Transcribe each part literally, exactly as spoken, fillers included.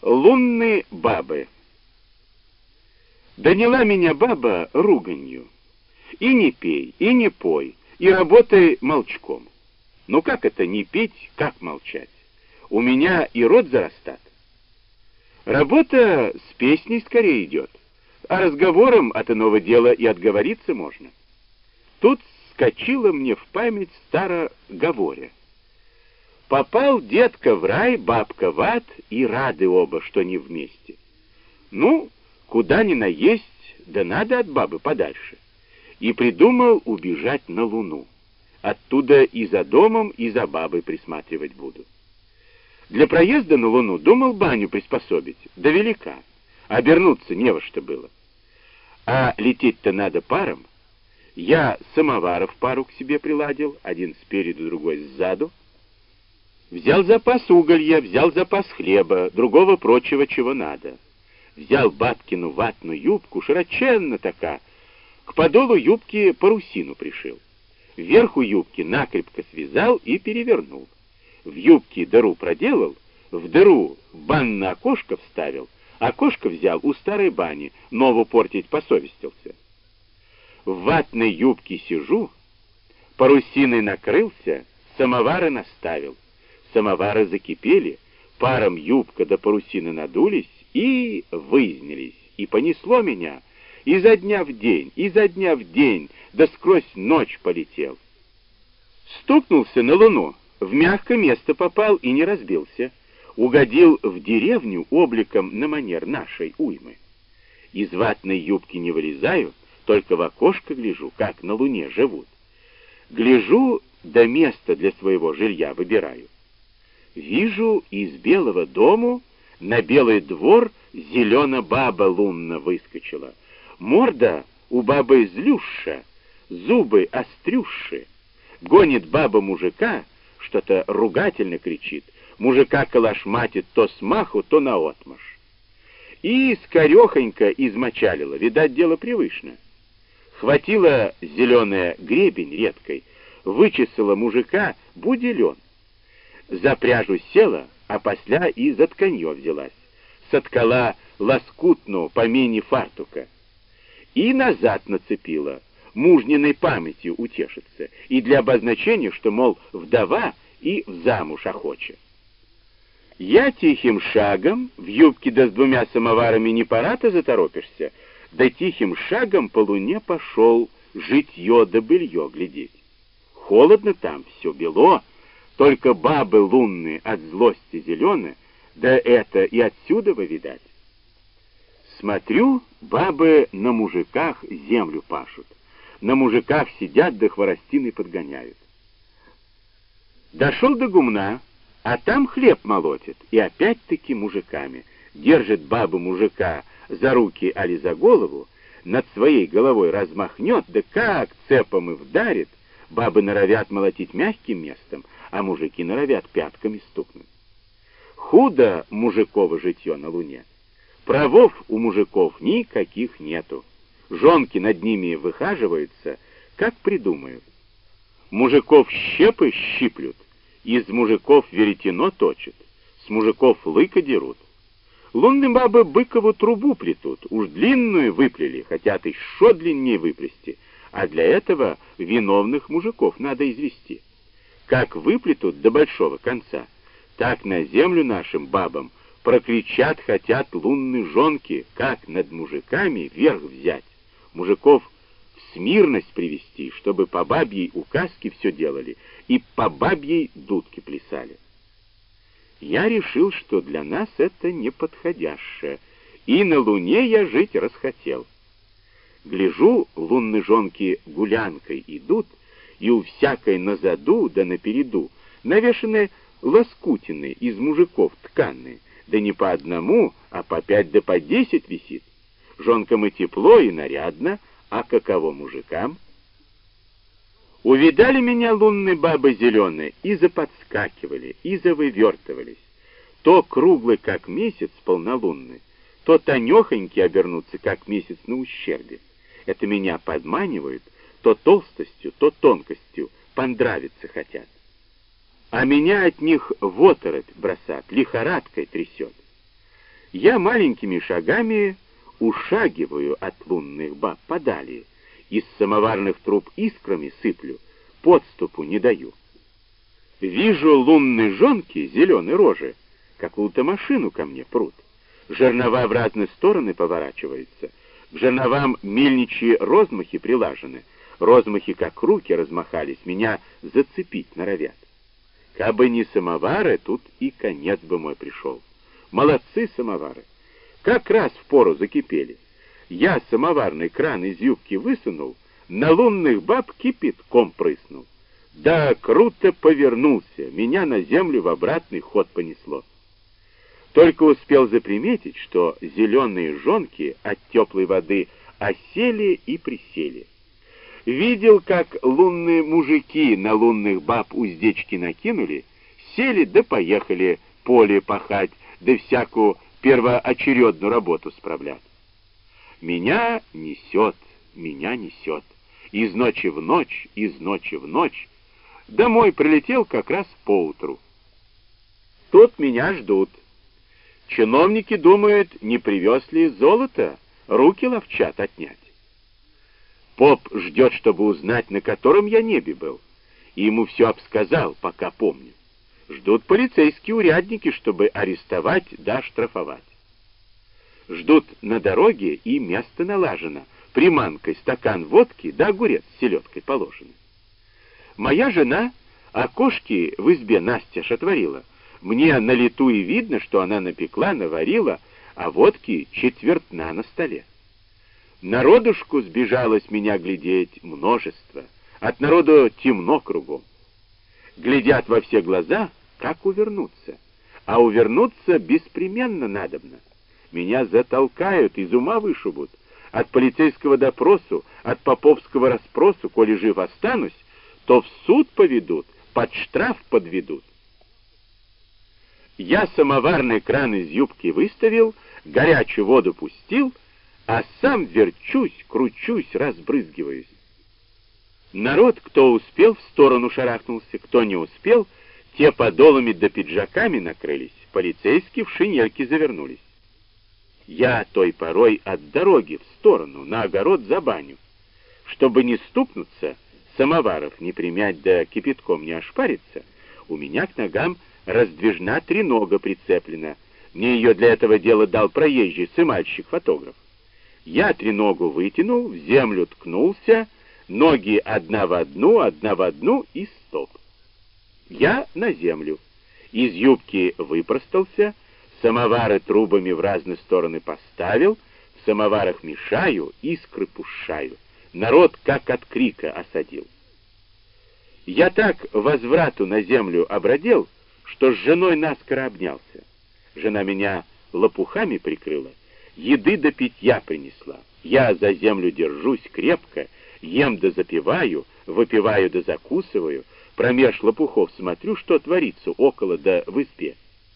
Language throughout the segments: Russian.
Лунные бабы. Доняла меня баба руганью. И не пей, и не пой, и работай молчком. Ну как это не пить, как молчать? У меня и рот зарастат. Работа с песней скорее идет, а разговором от иного дела и отговориться можно. Тут скочила мне в память старо говоря. Попал детка в рай, бабка в ад, и рады оба, что не вместе. Ну, куда ни наесть, да надо от бабы подальше. И придумал убежать на Луну. Оттуда и за домом, и за бабой присматривать буду. Для проезда на Луну думал баню приспособить, да велика. Обернуться не во что было. А лететь-то надо паром. Я самоваров пару к себе приладил, один спереду, другой сзаду. Взял запас уголья, взял запас хлеба, другого прочего, чего надо. Взял бабкину ватную юбку, широченно така, к подолу юбки парусину пришил. Вверху юбки накрепко связал и перевернул. В юбке дыру проделал, в дыру банное окошко вставил, окошко взял у старой бани, нову портить посовестился. В ватной юбке сижу, парусиной накрылся, самовары наставил. Самовары закипели, паром юбка до парусины надулись и выяснились, и понесло меня изо дня в день, изо дня в день, да сквозь ночь полетел. Стукнулся на Луну, в мягкое место попал и не разбился, угодил в деревню обликом на манер нашей уймы. Из ватной юбки не вылезаю, только в окошко гляжу, как на Луне живут. Гляжу, да место для своего жилья выбираю. Вижу, из белого дому на белый двор зелена баба лунна выскочила. Морда у бабы злюща, зубы острющие. Гонит баба мужика, что-то ругательно кричит. Мужика калашматит то с маху, то наотмашь. И скорехонько измочалила, видать, дело привычно. Хватила зеленая гребень редкой, вычесала мужика буделен. За пряжу села, а после и за тканье взялась. Соткала лоскутну помени фартука. И назад нацепила, мужниной памятью утешится, и для обозначения, что, мол, вдова и в замуж охоча. Я тихим шагом, в юбке да с двумя самоварами не пора-то заторопишься, да тихим шагом по Луне пошел житье да былье глядеть. Холодно там, все бело, только бабы лунные от злости зеленые, да это и отсюда вы видать. Смотрю, бабы на мужиках землю пашут, на мужиках сидят да хворостины подгоняют. Дошел до гумна, а там хлеб молотит, и опять-таки мужиками. Держит баба мужика за руки али за голову, над своей головой размахнет, да как цепом и вдарит, бабы норовят молотить мягким местом, а мужики норовят пятками стукнуть. Худо мужиково житье на Луне. Правов у мужиков никаких нету. Жонки над ними выхаживаются, как придумают. Мужиков щепы щиплют, из мужиков веретено точат, с мужиков лыка дерут. Лунные бабы быкову трубу плетут, уж длинную выплели, хотят еще длиннее выплести, а для этого виновных мужиков надо извести. Как выплетут до большого конца, так на землю нашим бабам прокричат хотят лунные жонки, как над мужиками верх взять, мужиков в смирность привести, чтобы по бабьей указке все делали и по бабьей дудке плясали. Я решил, что для нас это неподходящее, и на Луне я жить расхотел. Гляжу, лунные жонки гулянкой идут, и у всякой назаду да напереду навешаны лоскутины из мужиков тканые, да не по одному, а по пять да по десять висит. Жонкам и тепло, и нарядно, а каково мужикам? Увидали меня лунные бабы зеленые, и заподскакивали, и завывертывались. То круглый, как месяц, полнолунный, то тонехоньки обернутся, как месяц на ущербе. Это меня подманивают, то толстостью, то тонкостью, понравиться хотят. А меня от них в оторопь бросат, лихорадкой трясет. Я маленькими шагами ушагиваю от лунных баб подали, из самоварных труб искрами сыплю, подступу не даю. Вижу лунные жонки, зеленые рожи, какую-то машину ко мне прут. Жернова в разные стороны поворачиваются, к жерновам мельничьи розмахи прилажены, розмахи как руки размахались, меня зацепить норовят. Кабы не самовары, тут и конец бы мой пришел. Молодцы самовары, как раз впору закипели. Я самоварный кран из юбки высунул, на лунных баб кипятком прыснул. Да круто повернулся, меня на землю в обратный ход понесло. Только успел заприметить, что зеленые жонки от теплой воды осели и присели. Видел, как лунные мужики на лунных баб уздечки накинули, сели да поехали поле пахать, да всякую первоочередную работу справлять. Меня несет, меня несет, из ночи в ночь, из ночи в ночь. Домой прилетел как раз поутру. Тут меня ждут. Чиновники думают, не привез ли золото, руки ловчат отнять. Поп ждет, чтобы узнать, на котором я небе был, и ему все обсказал, пока помню. Ждут полицейские урядники, чтобы арестовать да штрафовать. Ждут на дороге, и место налажено, приманкой стакан водки да огурец с селедкой положены. Моя жена окошки в избе настежь отворила. Мне на лету и видно, что она напекла, наварила, а водки четвертна на столе. Народушку сбежалось меня глядеть множество. От народу темно кругом. Глядят во все глаза, как увернуться. А увернуться беспременно надобно. Меня затолкают, из ума вышибут. От полицейского допросу, от поповского расспросу, коли жив останусь, то в суд поведут, под штраф подведут. Я самоварный кран из юбки выставил, горячую воду пустил, а сам верчусь, кручусь, разбрызгиваюсь. Народ, кто успел, в сторону шарахнулся, кто не успел, те подолами да пиджаками накрылись, полицейские в шинельки завернулись. Я той порой от дороги в сторону, на огород за баню. Чтобы не стукнуться, самоваров не примять да кипятком не ошпариться, у меня к ногам раздвижна тренога прицеплена. Мне ее для этого дела дал проезжий сымальщик-фотограф. Я треногу вытянул, в землю ткнулся, ноги одна в одну, одна в одну и стоп. Я на землю. Из юбки выпростался, самовары трубами в разные стороны поставил, в самоварах мешаю, искры пушаю. Народ как от крика осадил. Я так возврату на землю обродел, что с женой наскоро обнялся. Жена меня лопухами прикрыла, еды до питья принесла. Я за землю держусь крепко, ем да запиваю, выпиваю да закусываю, промеж лопухов смотрю, что творится около да в избе.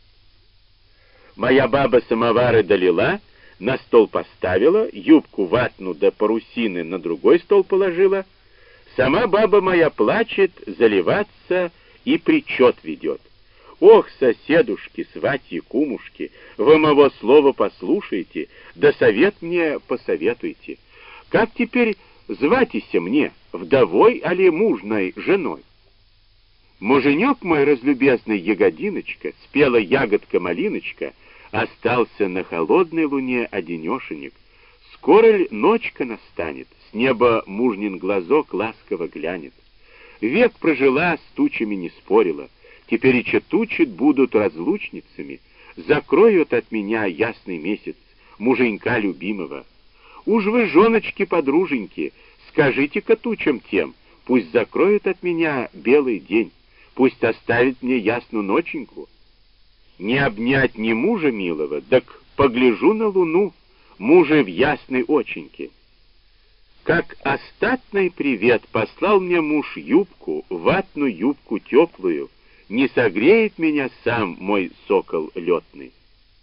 Моя баба самовары долила, на стол поставила, юбку ватну да парусины на другой стол положила. Сама баба моя плачет, заливаться и причет ведет. Ох, соседушки, сватьи, кумушки, вы моего слова послушайте, да совет мне посоветуйте. Как теперь зватися мне, вдовой али мужной женой? Муженек мой разлюбезный ягодиночка, спела ягодка-малиночка, остался на холодной луне одинешенек. Скоро ль ночка настанет, с неба мужнин глазок ласково глянет. Век прожила, с тучами не спорила, теперь и тучи будут разлучницами, закроют от меня ясный месяц, муженька любимого. Уж вы, женочки-подруженьки, скажите-ка тучам тем, пусть закроют от меня белый день, пусть оставит мне ясную ноченьку. Не обнять ни мужа милого, так погляжу на луну, мужа в ясной оченьке. Как остатный привет послал мне муж юбку, ватную юбку теплую, не согреет меня сам мой сокол летный.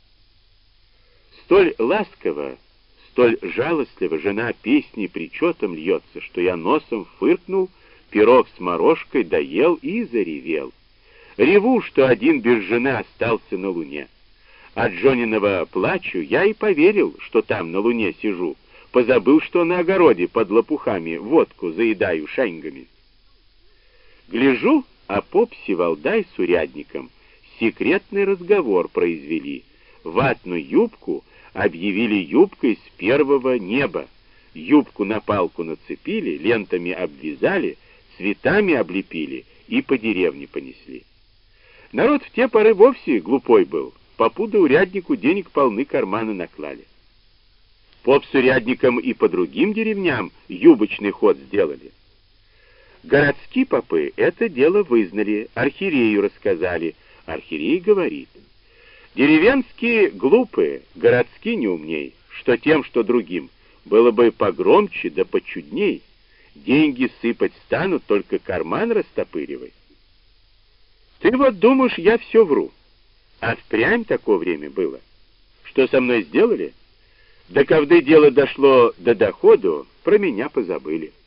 Столь ласково, столь жалостливо жена песней причетом льется, что я носом фыркнул, пирог с морожкой доел и заревел. Реву, что один без жены остался на луне. От Джониного плачу я и поверил, что там на луне сижу, позабыл, что на огороде под лопухами водку заедаю шаньгами. Гляжу, а поп Севалдай с урядником секретный разговор произвели, ватную юбку объявили юбкой с первого неба, юбку на палку нацепили, лентами обвязали, цветами облепили и по деревне понесли. Народ в те поры вовсе глупой был, попу да уряднику денег полны карманы наклали. Поп с урядником и по другим деревням юбочный ход сделали. Городские попы это дело вызнали, архиерею рассказали. Архиерей говорит: деревенские глупые, городские не умней, что тем, что другим, было бы погромче да почудней. Деньги сыпать станут, только карман растопыривай. Ты вот думаешь, я все вру. А впрямь такое время было. Что со мной сделали? Да когда дело дошло до доходу, про меня позабыли.